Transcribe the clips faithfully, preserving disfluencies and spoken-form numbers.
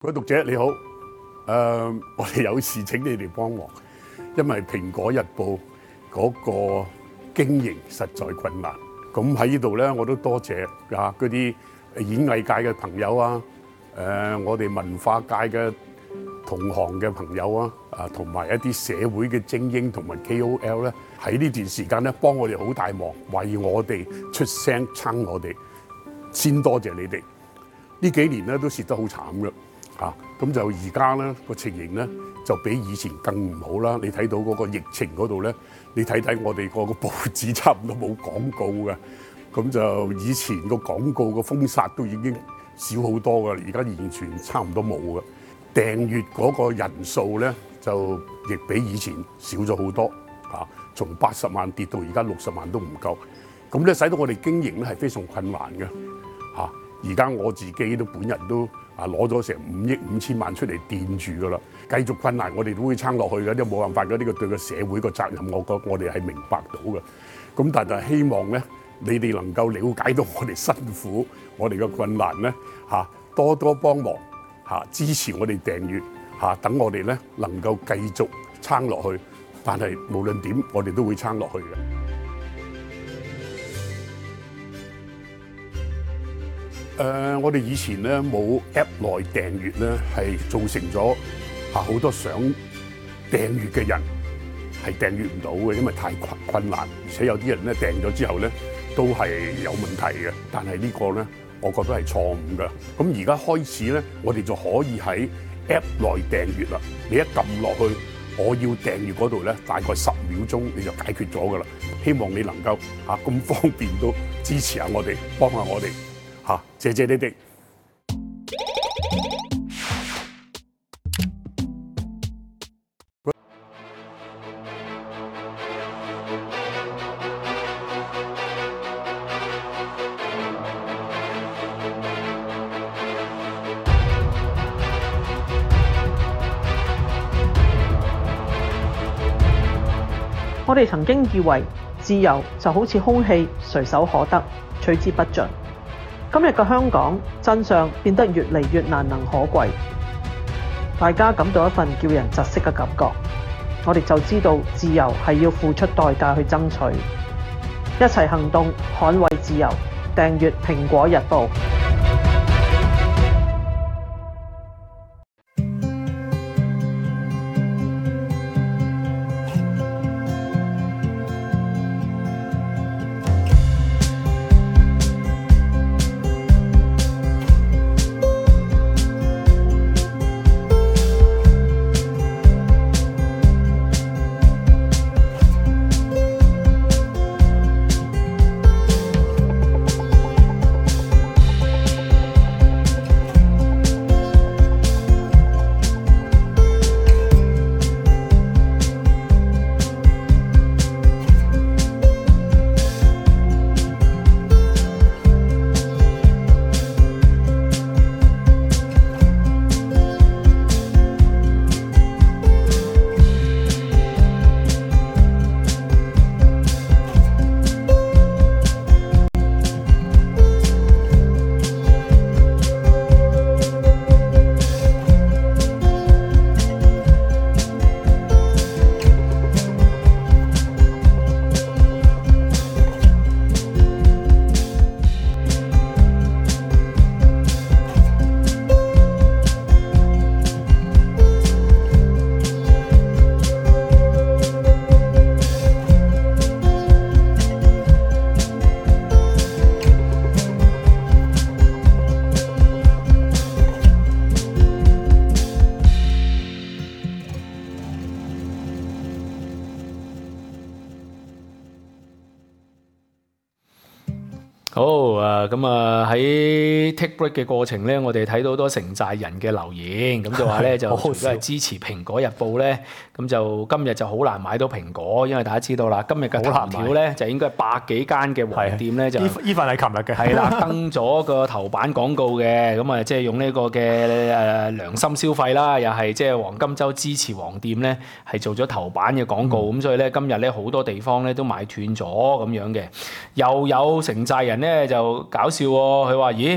各位讀者你好，誒、呃，我哋有事請你哋幫忙，因為《蘋果日報》嗰個經營實在困難。咁喺呢度咧，我都多謝啊嗰啲演藝界嘅朋友啊，誒、呃，我哋文化界嘅同行嘅朋友啊，啊，同埋一啲社會嘅精英同埋 K O L 咧，喺呢段時間咧幫我哋好大忙，為我哋出聲撐我哋，先多謝你哋。呢幾年咧都蝕得好慘嘅。啊，咁就而家咧個情形咧就比以前更唔好啦。你睇到嗰個疫情嗰度咧，你睇睇我哋個個報紙差唔多冇廣告嘅，咁就以前個廣告個封殺都已經少好多噶啦，而家完全差唔多冇嘅。訂閱嗰個人數咧就亦比以前少咗好多，啊，從八十萬跌到而家六十萬都唔夠，咁咧使到我哋經營咧係非常困難嘅，嚇、啊。而家我自己都本人都啊攞咗成五億五千萬出嚟墊住噶啦，繼續困難我哋都會撐落去嘅，都冇辦法嘅。呢個對個社會個責任，我覺我哋係明白到嘅。咁但係希望咧，你哋能夠了解到我哋辛苦，我哋嘅困難咧嚇，多多幫忙嚇，支持我哋訂閱嚇，等我哋咧能夠繼續撐落去。但係無論點，我哋都會撐落去嘅。誒、呃，我哋以前咧冇 App 內訂閱咧，係造成咗啊好多想訂閱嘅人係訂閱唔到嘅，因為太困困難，而且有啲人咧訂咗之後咧都係有問題嘅。但係呢個咧，我覺得係錯誤嘅。咁而家開始咧，我哋就可以喺 App 內訂閱啦。你一撳落去，我要訂閱嗰度咧，大概十秒鐘你就解決咗㗎啦。希望你能夠啊咁方便都支持下我哋，幫下我哋。嚇！謝謝你哋。 我哋曾經以為自由就好似空氣，隨手可得，取之不盡。今日嘅香港真相變得越嚟越難能可貴，大家感到一份叫人窒息嘅感覺。我哋就知道自由係要付出代價去爭取，一齊行動捍衛自由。訂閱蘋果日報。 好啊，咁啊喺 take break 嘅過程咧，我哋睇到好多城寨人嘅留言，咁就話咧就除咗係支持蘋果日報咧，咁就今日就好難買到蘋果，因為大家知道啦，今日嘅頭條咧就應該係百幾間嘅黃店咧就依份係琴日嘅， 係啦登咗個頭版廣告嘅，咁啊即係用呢個嘅誒良心消費啦，又係即係黃金週支持黃店咧係做咗頭版嘅廣告，咁、嗯、所以咧今日咧好多地方咧都買斷咗咁樣嘅，又有城寨人咧就搞笑喎，佢話咦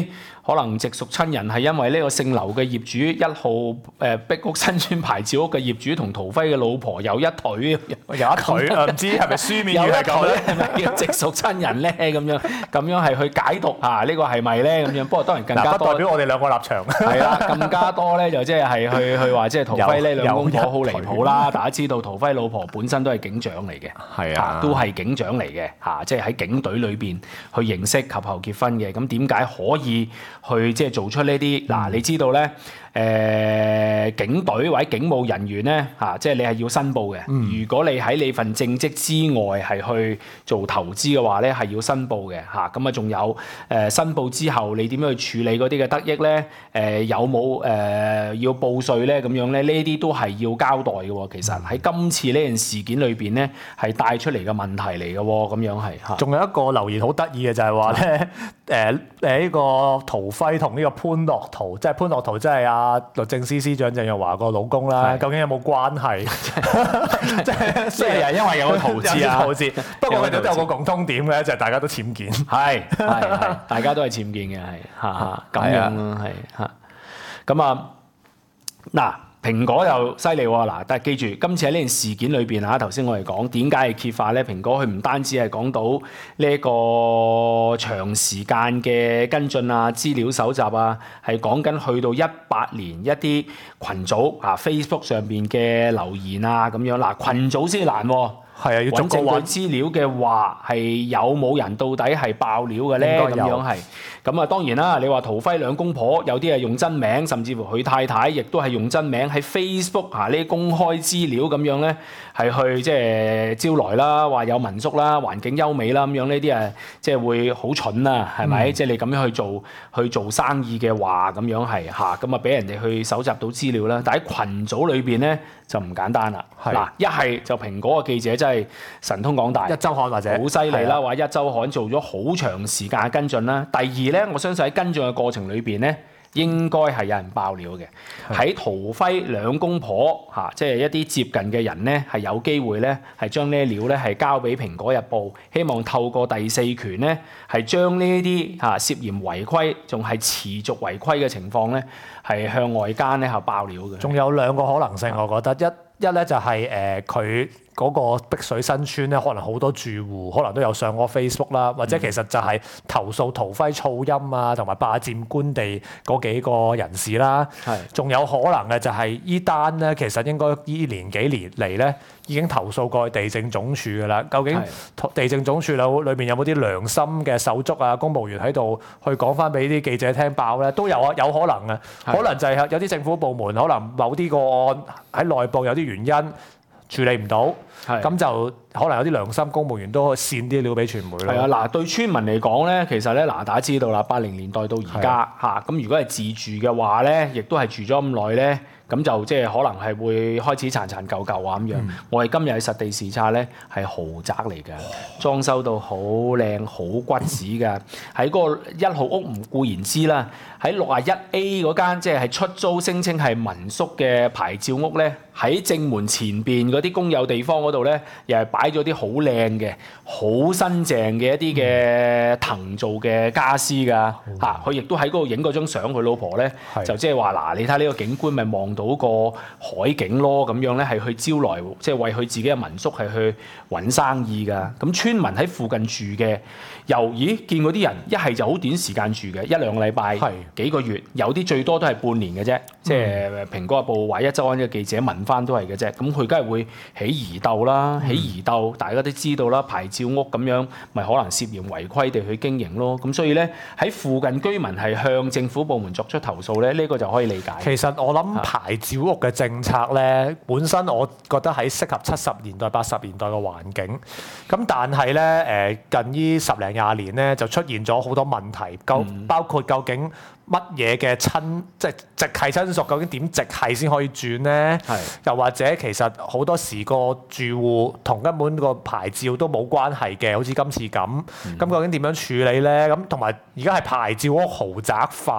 可能直屬親人係因為呢個姓劉嘅業主一號誒壁屋新村牌照屋嘅業主同陶輝嘅老婆有一腿， 有一腿啊！唔知係咪書面語係咁咧？ 係咪叫直屬親人咧？咁樣咁樣係去解讀啊？呢個係咪咧？咁樣不過當然更加多。 不代表我哋兩個立場。 係啦，更加多咧就即係係去去話即係陶輝呢兩公婆好離譜啦！大家知道陶輝老婆本身都係警長嚟嘅， 係啊， 都係警長嚟嘅嚇，即係喺警隊裏邊去認識及後結婚嘅。咁點解可以去即係做出呢啲？嗱、嗯，你知道咧？誒、呃、警隊或者警務人員咧嚇、啊，即係你係要申報嘅。嗯、如果你喺你份正職之外係去做投資嘅話咧，係要申報嘅嚇。咁啊，仲有誒、呃、申報之後，你點樣去處理嗰啲嘅得益咧？誒、呃、有冇誒、呃、要報稅咧？咁樣咧，呢啲都係要交代嘅喎。其實喺今次呢件事件裏邊咧，係帶出嚟嘅問題嚟嘅喎。咁樣係嚇。仲有一個留言好得意嘅就係話咧，誒誒呢個陶輝同呢個潘樂陶，即係潘樂陶，即係啊。律政司司長鄭若驊個老公啦，究竟有冇關係？即係雖然因為有個陶字啊，陶字，不過佢哋都有個共通點嘅，就係大家都僭建。係係係，大家都係僭建嘅，係嚇嚇咁樣咯，係嚇。咁啊嗱。蘋果又犀利喎，嗱，但係記住，今次喺呢件事件裏邊嚇，頭先我哋講點解係揭發咧？蘋果佢唔單止係講到呢一個長時間嘅跟進啊、資料搜集啊，係講緊去到一八年一啲群組啊、Facebook 上邊嘅留言啊咁樣，嗱，群組先難喎。係啊，要揾證據資料嘅話，係有冇人到底係爆料嘅咧？咁樣係，咁啊當然啦，你話陶輝兩公婆有啲係用真名，甚至乎佢太太亦都係用真名喺 Facebook 嚇呢啲公開資料咁樣咧，係去即係招來啦，話有民宿啦、環境優美啦咁樣呢啲誒，即係會好蠢啊，係咪？即係、嗯、你咁樣去做去做生意嘅話，咁樣係嚇，咁啊俾人哋去搜集到資料啦。但喺群組裏邊咧就唔簡單啦。嗱，一係就蘋果嘅記者真係神通廣大，一週刊或者好犀利啦，或者一週刊做咗好長時間嘅跟進啦。第二咧，我相信喺跟進嘅過程裏邊咧，應該係有人爆料嘅。喺陶輝兩公婆嚇，即係一啲接近嘅人咧，係有機會咧係將呢啲料咧係交俾蘋果日報，希望透過第四權咧係將呢啲嚇涉嫌違規，仲係持續違規嘅情況咧，係向外間咧係爆料嘅。仲有兩個可能性，我覺得一。一咧就係誒佢嗰個碧水新村咧，可能好多住戶可能都有上過 Facebook 啦，或者其實就係投訴陶輝噪音啊，同埋霸佔官地嗰幾個人士啦。係，仲有可能嘅就係依單咧，其實應該依年幾年嚟咧已經投訴過去地政總署㗎啦。究竟地政總署裏裏邊有冇啲良心嘅手足啊、公務員喺度去講翻俾啲記者聽爆咧？都有啊，有可能啊，可能就係有啲政府部門可能某啲個案喺內部有啲原因處理唔到，咁就可能有啲良心公務員都煽啲料俾傳媒咯。係啊，嗱，對村民嚟講咧，其實咧嗱，大家知道啦，八零年代到而家嚇，咁如果係自住嘅話咧，亦都係住咗咁耐咧。咁就即係可能係會開始殘殘舊舊啊咁樣。嗯、我哋今日去實地視察咧，係豪宅嚟㗎，裝修到好靚好骨子㗎。喺嗰個一號屋唔固然知啦，喺六啊一 A 嗰間即係係出租聲稱係民宿嘅牌照屋咧，喺正門前邊嗰啲公有地方嗰度咧，又係擺咗啲好靚嘅、好新淨嘅一啲嘅藤做嘅家私㗎嚇。佢亦都喺嗰度影嗰張相，佢老婆咧是就即係話嗱，你睇呢個景觀咪望到個海景咯，咁樣咧係去招來，即係為佢自己嘅民宿係去揾生意㗎。咁村民喺附近住嘅，又咦見嗰啲人一係就好短時間住嘅，一兩個禮拜、是幾個月，有啲最多都係半年嘅啫。嗯、即係蘋果日報或一週刊嘅記者問翻都係嘅啫。咁佢梗係會起疑竇啦，起疑竇，大家都知道啦，牌照屋咁樣，咪可能涉嫌違規地去經營咯。咁所以咧喺附近居民係向政府部門作出投訴咧，呢、呢個就可以理解。其實我諗牌照屋嘅政策咧，本身我覺得喺適合七十年代、八十年代嘅環境。咁但係咧誒近呢十零廿年咧就出現咗好多問題，究包括究竟乜嘢嘅親即係直系親屬，究竟點直系先可以轉咧？係是又或者其實好多時個住戶同根本個牌照都冇關係嘅，好似今次咁。咁、嗯、究竟點樣處理咧？咁同埋而家係牌照屋豪宅化。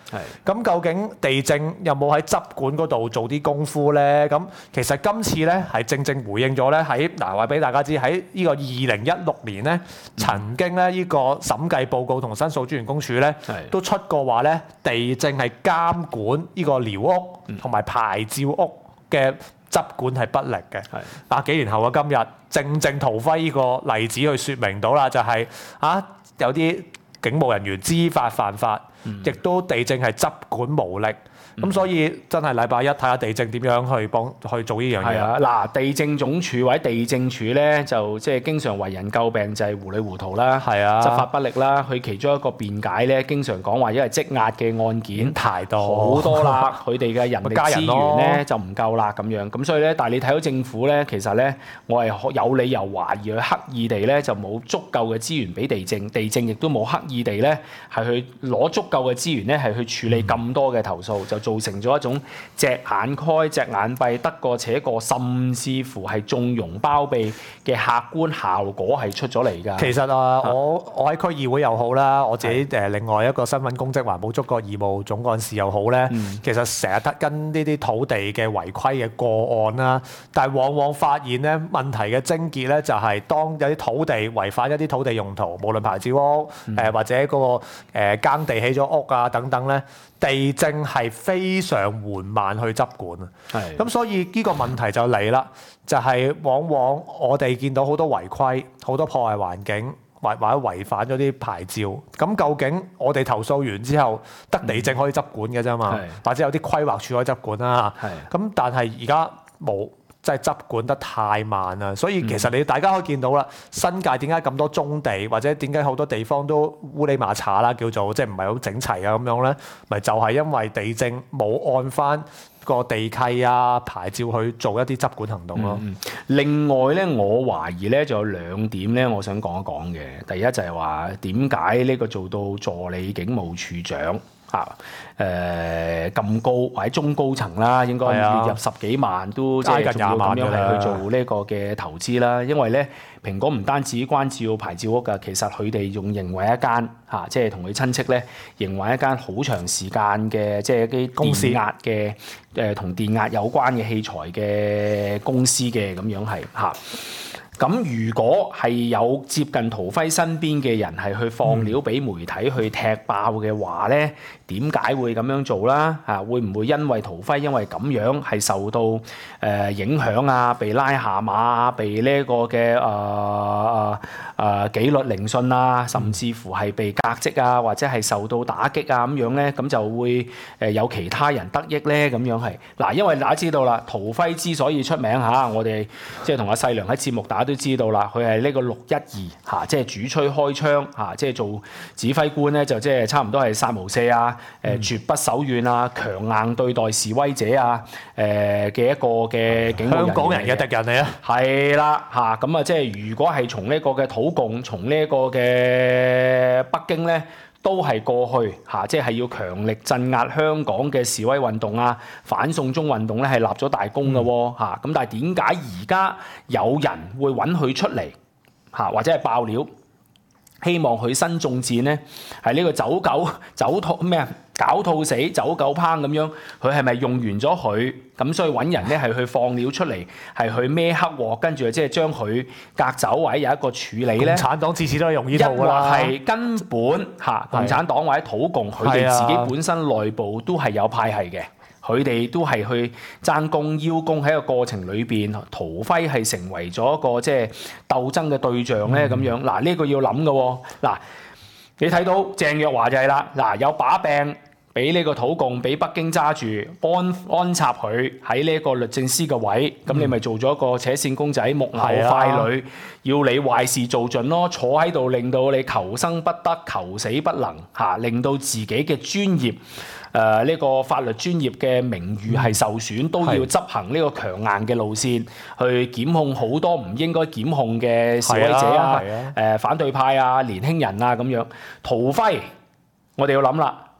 係咁究竟地政有冇喺執管嗰度做啲功夫咧？咁其實今次咧係正正回應咗咧喺嗱話俾大家知喺呢個二零一六年咧，曾經咧呢個審計報告同申訴專員公署咧都出過話咧，地政係監管呢個寮屋同埋牌照屋嘅執管係不力嘅。百幾年後嘅今日，正正圖輝呢個例子去説明到啦，就係、是、啊有啲警務人員知法犯法，亦、嗯、都地政係執管無力。咁、嗯、所以真係禮拜一睇下地政點樣去幫去做呢樣嘢。係啊， 嗱，地政總署或者地政署咧，就即係經常為人詬病就係糊裡糊塗啦，係啊，執法不力啦。佢其中一個辯解咧，經常講話因為積壓嘅案件太多好多啦，佢哋嘅人力資源咧就唔夠啦咁樣。咁所以咧，但係你睇到政府咧，其實咧，我係有理由懷疑佢刻意地咧就冇足夠嘅資源俾地政，地政亦都冇刻意地咧係去攞足夠嘅資源咧係去處理咁多嘅投訴，就造成咗一種隻眼開隻眼閉得過且過，甚至乎係縱容包庇嘅客觀效果係出咗嚟㗎。其實啊，我我喺區議會又好啦，我自己誒另外一個身份公職環保觸覺義務總幹事又好咧，嗯、其實成日得跟呢啲土地嘅違規嘅個案啦，但係往往發現咧問題嘅症結咧就係當有啲土地違反一啲土地用途，無論牌照屋誒、嗯呃、或者嗰、嗰個、呃、耕地起咗屋啊等等咧。地政係非常緩慢去執管啊，咁所以呢個問題就嚟啦，就係、是、往往我哋見到好多違規、好多破壞環境，或或者違反咗啲牌照，咁究竟我哋投訴完之後，得地政可以執管嘅啫嘛，或者有啲規劃處可以執管啦，咁但係而家冇。真係執管得太慢啦，所以其實你大家可以見到啦，新界點解咁多棕地，或者點解好多地方都烏哩馬查啦，叫做即係唔係好整齊啊咁樣咧？咪就係、是、因為地政冇按翻個地契啊牌照去做一啲執管行動咯、嗯。另外咧，我懷疑咧，仲有兩點咧，我想講一講嘅。第一就係話點解呢個做到助理警務處長？啊，誒、呃、咁高或者中高層啦，應該月入十幾萬都即係仲要咁樣係去做呢個嘅投資啦。因為咧，蘋果唔單止關照牌照屋㗎，其實佢哋仲營運一間嚇、啊，即係同佢親戚咧營運一間好長時間嘅即係一啲電壓嘅誒同電壓有關嘅器材嘅公司嘅咁樣係嚇。咁如果係有接近陶輝身邊嘅人係去放料俾媒體去踢爆嘅話咧，點解會咁樣做啦？嚇，會唔會因為陶輝因為咁樣係受到誒、呃、影響啊，被拉下馬啊，被呢個嘅誒誒誒紀律聆訊啊，甚至乎係被革職啊，或者係受到打擊啊咁樣咧，咁就會誒有其他人得益咧？咁樣係嗱，因為大家知道啦，陶輝之所以出名嚇，我哋即係同阿細良喺節目打都知道啦，佢係呢個六一二嚇，即係主催開槍嚇，即係做指揮官咧，就即係差唔多係殺無赦啊，誒、嗯、絕不手軟啊，強硬對待示威者啊，誒嘅一個嘅警務人員，香港人嘅敵人嚟啊，係啦嚇，咁啊即係如果係從呢個嘅土共，從呢一個嘅北京咧。都係過去嚇，即係要強力鎮壓香港嘅示威運動啊、反送中運動咧，係立咗大功嘅喎嚇。咁但係點解而家有人會揾佢出嚟嚇，或者係爆料，希望佢新中戰咧？係呢個走狗走兔咩啊？搞兔死走狗烹咁樣，佢係咪用完咗佢？咁所以揾人咧係去放料出嚟，係去孭黑鑊，跟住即係將佢隔走或者有一個處理咧。共產黨次次都係用呢套㗎啦。係根本嚇，共產黨或者土共，佢哋自己本身內部都係有派系嘅，佢哋都係去爭功邀功喺個過程裏邊，陶輝係成為咗一個即係鬥爭嘅對象咧咁樣。嗱呢個要諗嘅喎，嗱你睇到鄭若驊就係啦，嗱有把柄。俾呢個土共俾北京揸住，安安插佢喺呢個律政司嘅位，咁、嗯、你咪做咗一個扯線公仔、木偶傀儡，要你壞事做盡咯，坐喺度令到你求生不得、求死不能嚇，令到自己嘅專業誒呢、呃這個法律專業嘅名譽係受損，嗯、都要執行呢個強硬嘅路線去檢控好多唔應該檢控嘅示威者啊、誒、呃、反對派啊、年輕人啊咁樣。陶輝，我哋要諗啦。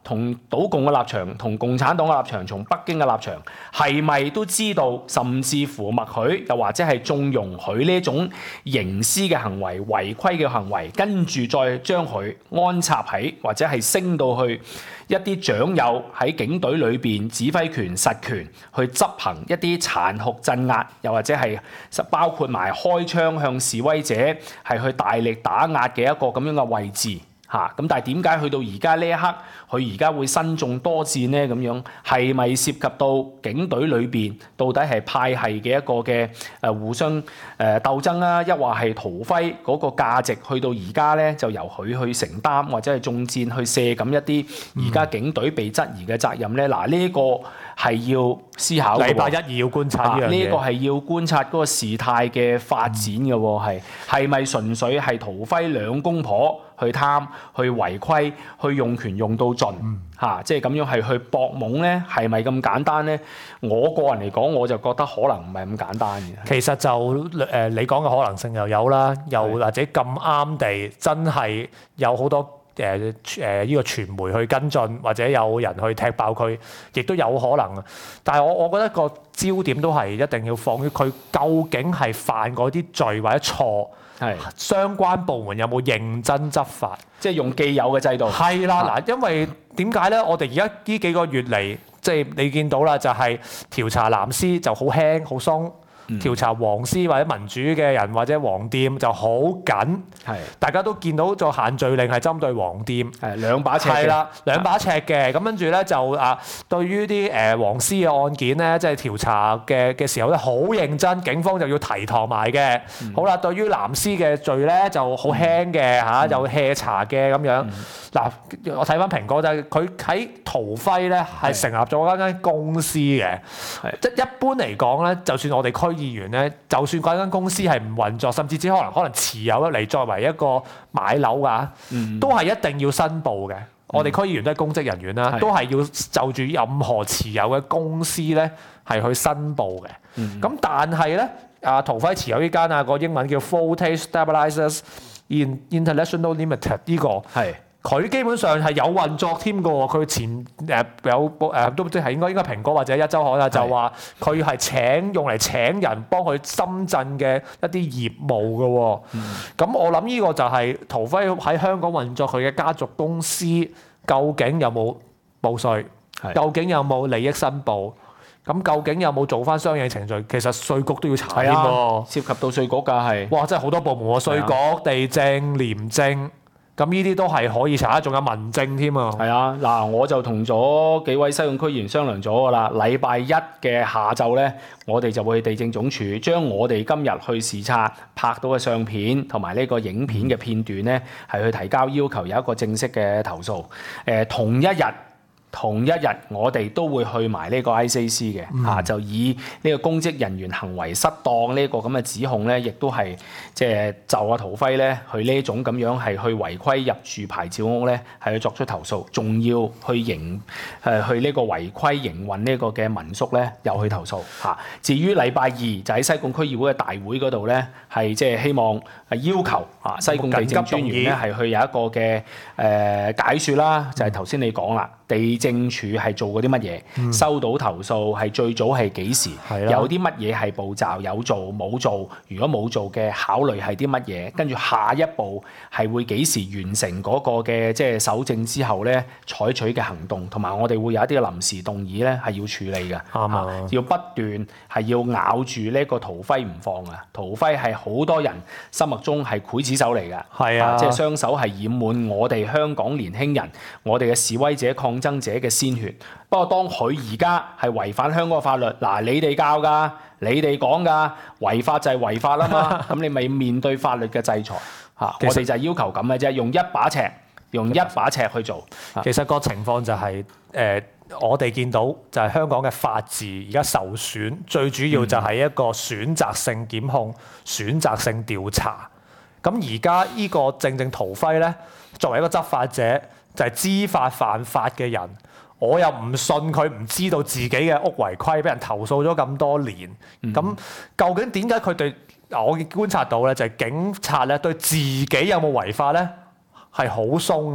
同島共嘅立場、同共產黨嘅立場、從北京嘅立場，係咪都知道，甚至乎默許，又或者係縱容佢呢種營私嘅行為、違規嘅行為，跟住再將佢安插喺或者係升到去一啲長有喺警隊裏邊指揮權、實權去執行一啲殘酷鎮壓，又或者係包括埋開槍向示威者係去大力打壓嘅一個咁樣嘅位置。嚇！咁但係點解去到而家呢一刻，佢而家會身中多箭呢？咁樣係咪涉及到警隊裏邊到底係派系嘅一個嘅誒互相誒鬥爭啊？抑或係陶輝嗰個價值去到而家咧，就由佢去承擔，或者係中箭去卸緊一啲而家警隊被質疑嘅責任咧？嗱、嗯，呢、這個係要思考嘅。禮拜一二要觀察呢樣嘢。呢、這個係要觀察嗰個事態嘅發展嘅喎，係係咪純粹係陶輝兩公婆去貪、去違規、去用權用到盡嚇、嗯啊，即係咁樣係去搏懵咧，係咪咁簡單咧？我個人嚟講，我就覺得可能唔係咁簡單嘅。其實就誒、呃，你講嘅可能性又有啦，又或者咁啱地真係有好多誒誒呢個傳媒去跟進，或者有人去踢爆佢，亦都有可能。但係我我覺得個焦點都係一定要放於佢究竟係犯嗰啲罪或者錯。係相關部門有冇認真執法？即係用既有嘅制度。係啦，嗱、啊，因為點解咧？我哋而家呢幾個月嚟，即係你見到啦，就係調查藍絲就好輕好鬆，調查黃絲或者民主嘅人或者黃店就好緊。係，大家都見到個限聚令係針對黃店，係兩把尺嘅。係啦，兩把尺嘅。咁跟住咧就啊，對於啲誒黃絲嘅案件咧，即係調查嘅嘅時候咧，好認真，警方就要提堂埋嘅。嗯、好啦，對於藍絲嘅罪咧就好輕嘅嚇，嗯、有 hea 查嘅咁樣。嗱、嗯，我睇翻蘋果就係佢喺陶輝咧係成立咗間間公司嘅。即係一般嚟講咧，就算我哋區議員咧，就算嗰間公司係唔運作，甚至只可能可能持有咗嚟作為一個買樓㗎，嗯、都係一定要申報嘅。嗯、我哋區議員都係公職人員啦，嗯、都係要就住任何持有嘅公司咧係去申報嘅。咁、嗯、但係咧，阿陶輝持有呢間啊個英文叫 Voltage Stabilizers in International Limited 呢、這個係。佢基本上係有運作添㗎喎，佢前誒、呃、有誒都即係應該應該蘋果或者一週刊啦，就話佢係請用嚟請人幫佢深圳嘅一啲業務㗎喎。咁、嗯、我諗呢個就係陶輝喺香港運作佢嘅家族公司，究竟有冇報稅？究竟有冇利益申報？咁究竟有冇做翻相應程序？其實稅局都要查添喎，涉及到稅局㗎係。哇！真係好多部門喎，稅局、地政、廉政。咁呢啲都係可以查，仲有民政添啊！係啊，嗱，我就同咗幾位西貢區議員商量咗㗎啦。禮拜一嘅下晝咧，我哋就會去地政總署，將我哋今日去視察拍到嘅相片同埋呢個影片嘅片段咧，係去提交要求有一個正式嘅投訴。誒、呃，同一日。同一日，我哋都會去埋呢個 I C A C 嘅嚇、嗯啊，就以呢個公職人員行為失當呢個咁嘅指控咧，亦都係即係就阿陶輝咧，佢呢種咁樣係去違規入住牌照屋咧，係去作出投訴，仲要去營誒去呢個違規營運呢個嘅民宿咧，又去投訴嚇、啊。至於禮拜二就喺西貢區議會嘅大會嗰度咧，係即係希望係要求啊西貢地政專員咧係去有一個嘅誒、呃、解説啦，就係頭先你講啦。地政署係做過啲乜嘢？嗯、收到投訴係最早係幾時？的有啲乜嘢係步驟？有做冇做？如果冇做嘅考慮係啲乜嘢？跟住下一步係會幾時完成嗰個嘅即係搜證之後咧採取嘅行動？同埋我哋會有一啲嘅臨時動議咧係要處理嘅，啱啊！要不斷係要咬住呢個陶輝唔放啊！陶輝係好多人心目中係劊子手嚟嘅，係啊！即係雙手係染滿我哋香港年輕人、我哋嘅示威者抗爭者嘅鮮血。不過當佢而家係違反香港法律，嗱你哋教㗎，你哋講㗎，違法就係違法啦嘛。咁你咪面對法律嘅制裁嚇。我哋就係要求咁嘅啫，用一把尺，用一把尺去做。其實個情況就係、是、誒、呃，我哋見到就係香港嘅法治而家受損，最主要就係一個選擇性檢控、選擇性調查。咁而家呢個正正陶輝咧，作為一個執法者。就係知法犯法嘅人，我又唔信佢唔知道自己嘅屋違規，俾人投訴咗咁多年。咁、嗯、究竟點解佢對我觀察到咧，就係警察咧對自己有冇違法咧係好鬆嘅。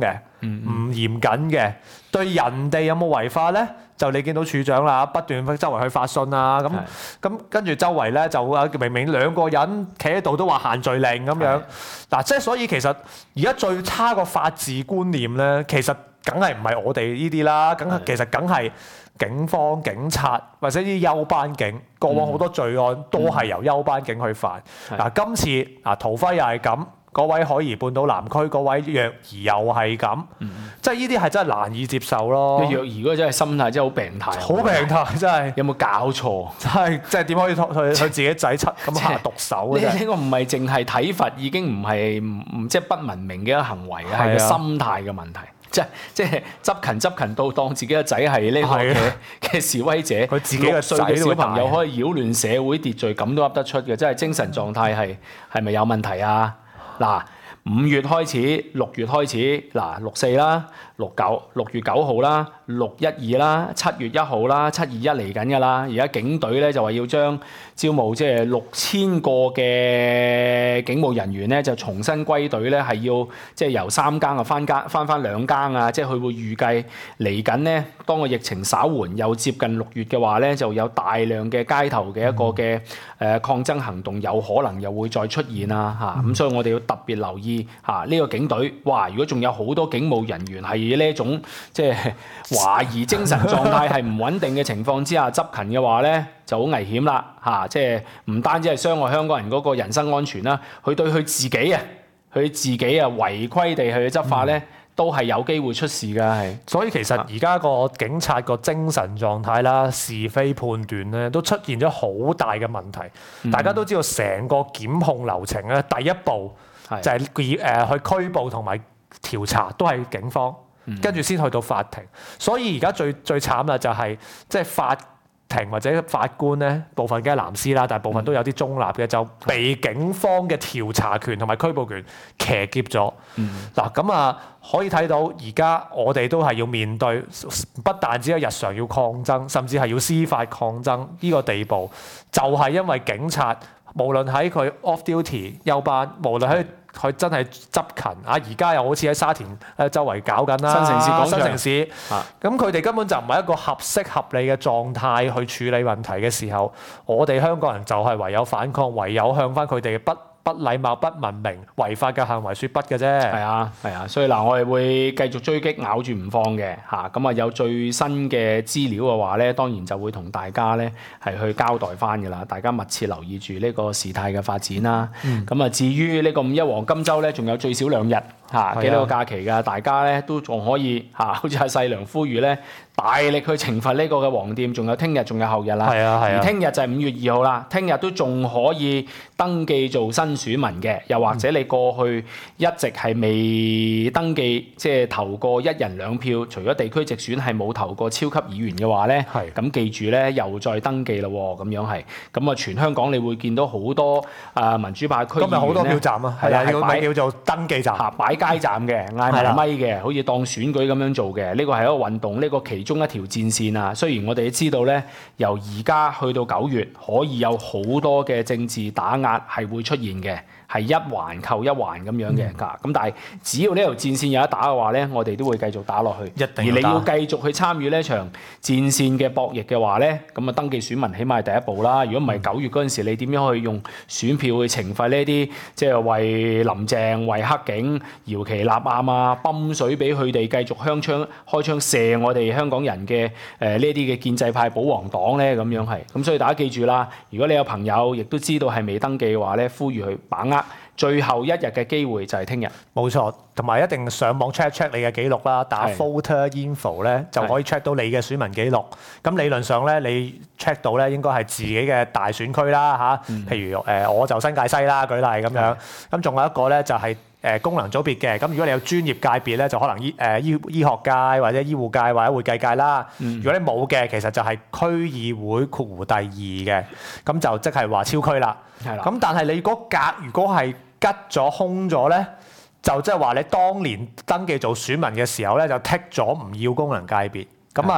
唔嚴謹嘅，對人哋有冇違法咧？就你見到處長啦，不斷周圍去發信啊，咁咁跟住周圍咧就啊明明兩個人企喺度都話限聚令咁樣，嗱即係所以其實而家最差個法治觀念咧，其實梗係唔係我哋呢啲啦，梗係其實梗係警方、警察或者啲休班警，過往好多罪案都係由休班警去犯。嗱、嗯、今次啊陶輝又係咁。嗰位海怡半島南區嗰位虐兒又係咁，嗯、即係呢啲係真係難以接受咯。 虐兒嗰個真係心態真係好病態， 好病態真係。 有冇搞錯？ 真係即係點可以對佢自己仔七咁下毒手咧？ 呢個唔係淨係體罰，已經唔係唔即係不文明嘅一個行為嘅，係個心態嘅問題。即係即係執勤執勤到當自己個仔係呢個嘅嘅示威者，佢自己六歲嘅小朋友可以擾亂社會秩序，咁都噏得出嘅，真係精神狀態係係咪有問題啊？嗱，五月開始，六月開始，嗱六四啦，六九六月九號啦，六一二啦，七月一號啦，七二一嚟緊㗎啦。而家警隊咧就話要將招募即係六千個嘅警務人員咧，就重新歸隊咧，係要即係由三更啊翻更翻翻兩更啊，即係佢會預計嚟緊咧，當個疫情稍緩又接近六月嘅話咧，就有大量嘅街頭嘅一個嘅誒抗爭行動，有可能又會再出現啊嚇。咁、嗯、所以我哋要特別留意嚇呢個警隊。哇！如果仲有好多警務人員係呢一種即係懷疑精神狀態係唔穩定嘅情況之下執勤嘅話咧，就好危險啦嚇！即係唔單止係傷害香港人嗰個人身安全啦，佢對佢自己啊，佢自己啊違規地去執法咧，嗯、都係有機會出事㗎。係，所以其實而家個警察個精神狀態啦、是非判斷咧，都出現咗好大嘅問題。嗯、大家都知道成個檢控流程咧，第一步就係誒去拘捕同埋調查都係警方，跟住先去到法庭。所以而家最最慘啦，就係即係法庭或者法官咧，部分梗係藍絲啦，但係部分都有啲中立嘅，就被警方嘅調查權同埋拘捕權騎劫咗。嗱咁、嗯、啊，可以睇到而家我哋都係要面對，不但只係日常要抗爭，甚至係要司法抗爭呢個地步，就係、是、因為警察無論喺佢 off duty 休班，無論喺佢真係執勤啊！而家又好似喺沙田誒周圍搞緊啦，新城市廣場，新城市。咁佢哋根本就唔係一個合適合理嘅狀態去處理問題嘅時候，我哋香港人就係唯有反抗，唯有向翻佢哋嘅不不禮貌、不文明、違法嘅行為説不嘅啫。係啊，係啊，所以嗱，我哋會繼續追擊，咬住唔放嘅嚇。咁啊，有最新嘅資料嘅話咧，當然就會同大家咧係去交代翻㗎啦。大家密切留意住呢個事態嘅發展啦。咁啊、嗯，至於呢個五一黃金週咧，仲有最少兩日嚇幾多個假期㗎，大家咧都仲可以嚇，好似阿細良呼籲咧，大力去懲罰呢個嘅黃店，仲有聽日，仲有後日啦。係啊係啊。而聽日就係五月二號啦，聽日都仲可以登記做新選民嘅，又或者你過去一直係未登記，即係投過一人兩票，除咗地區直選係冇投過超級議員嘅話咧，咁記住咧又再登記咯喎，咁樣係。咁啊，全香港你會見到好多啊民主派區議員咧，今日好多票站啊，係啦，係擺叫做登記站，擺街站嘅，嗌埋咪嘅，好似當選舉咁樣做嘅。呢個係一個運動，呢個其中一條戰線啊。雖然我哋都知道咧，由而家去到九月，可以有好多嘅政治打壓係會出現嘅，係一環扣一環咁樣嘅，咁、嗯、但係只要呢條戰線有得打嘅話咧，我哋都會繼續打落去。一定要打。而你要繼續去參與呢一場戰線嘅博弈嘅話咧，咁啊登記選民起碼係第一步啦。如果唔係九月嗰陣時，你點樣去用選票去懲罰呢啲即係為林鄭、為黑警搖旗吶喊啊、泵水俾佢哋繼續香槍開槍射我哋香港人嘅誒呢啲嘅建制派保皇黨咧？咁樣係。咁所以大家記住啦，如果你有朋友亦都知道係未登記嘅話咧，呼籲佢把握最後一日嘅機會就係聽日。冇錯，同埋一定上網 check check 你嘅記錄啦，打 voter info 咧就可以 check 到你嘅選民記錄。咁理論上咧，你 check 到咧應該係自己嘅大選區啦嚇。嗯、譬如誒，我就新界西啦，舉例咁樣。咁仲有一個咧就係誒功能組別嘅。咁如果你有專業界別咧，就可能醫誒醫醫學界或者醫護界或者會計界啦。嗯、如果你冇嘅，其實就係區議會括弧第二嘅，咁就即係話超區啦。係啦。咁但係你嗰格如果係吉咗空咗咧，就即係話你當年登記做選民嘅時候咧，就剔咗唔要功能界別。咁啊，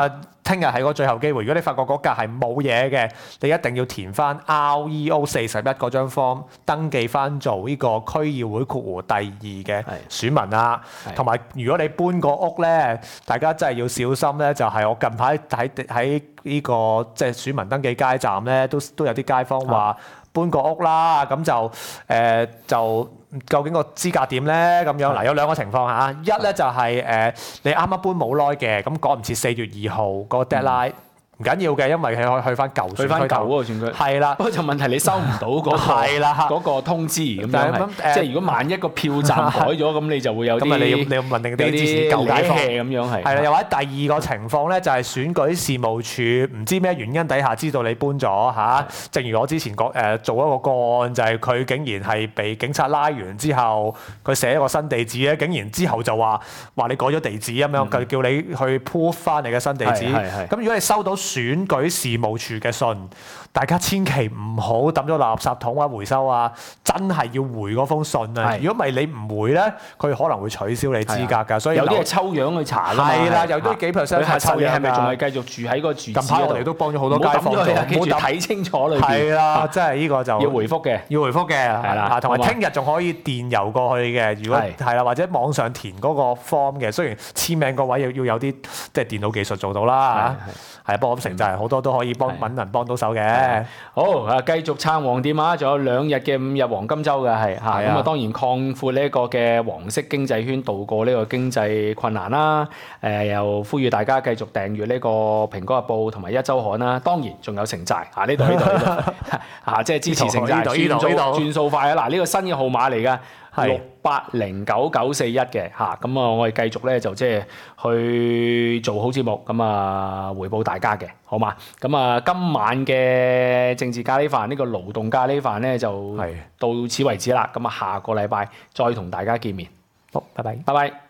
聽日係個最後機會。如果你發覺嗰格係冇嘢嘅，你一定要填翻 R E O 四十一嗰張 form， 登記翻做呢個區議會括弧第二嘅選民啦。同埋如果你搬個屋咧，大家真係要小心咧，就係、是、我近排喺喺呢個即係選民登記街站咧，都都有啲街坊話。啊搬個屋啦，咁就誒、呃、就究竟個資格點咧？咁樣嗱，有兩個情況嚇，一咧就係、是、誒、呃、你啱啱搬冇耐嘅，咁趕唔切四月二號個 deadline。嗯唔緊要嘅，因為佢可以去翻舊選區， 去翻舊嗰個選區。 係啦， 不過就問題你收唔到嗰、那個嗰個通知咁樣係，即係如果萬一個票站改咗，咁你就會有啲咁你要你要問定啲之前舊街坊咁樣係。 係啦，又或者第二個情況咧，就係選舉事務處唔知咩原因底下知道你搬咗嚇。正如我之前講誒做一個個案，就係、是、佢竟然係被警察拉完之後，佢寫一個新地址咧，竟然之後就話話你改咗地址咁樣，就、嗯、叫你去 proof 翻你嘅新地址。咁如果你收到選舉事務處嘅信，大家千祈唔好抌咗垃圾桶啊，回收啊，真係要回嗰封信啊！如果唔係你唔回咧，佢可能會取消你資格㗎。所以有啲係抽樣去查㗎嘛。係啦，有啲幾 percent 係抽樣㗎。係咪仲係繼續住喺個住址嗰度？近排我哋都幫咗好多街坊做， 記住睇清楚裏邊。係啦，真係呢個就要回覆嘅， 要回覆嘅係啦。同埋聽日仲可以電郵過去嘅，如果係啦，或者網上填嗰個 form 嘅。雖然簽名個位要要有啲即係電腦技術做到啦嚇。係，不過咁成就係好多都可以幫揾人幫到手嘅。好啊，繼續撐黃店啊！仲有兩日嘅五日黃金週嘅係嚇，咁啊當然擴闊呢一個嘅黃色經濟圈，渡過呢個經濟困難啦。誒、呃、又呼籲大家繼續訂閱呢個《蘋果日報》同埋《一週刊》啦。當然仲有城寨啊！呢度呢度呢度嚇，即係支持城寨轉數轉數快啊！嗱，呢個新嘅號碼嚟㗎。六八零九九四一嘅嚇，咁啊我哋繼續咧就即係去做好節目，咁啊回報大家嘅，好嘛？咁啊今晚嘅政治咖喱飯呢個勞動咖喱飯咧就到此為止啦，咁啊下個禮拜再同大家見面， 好，拜拜， 拜拜。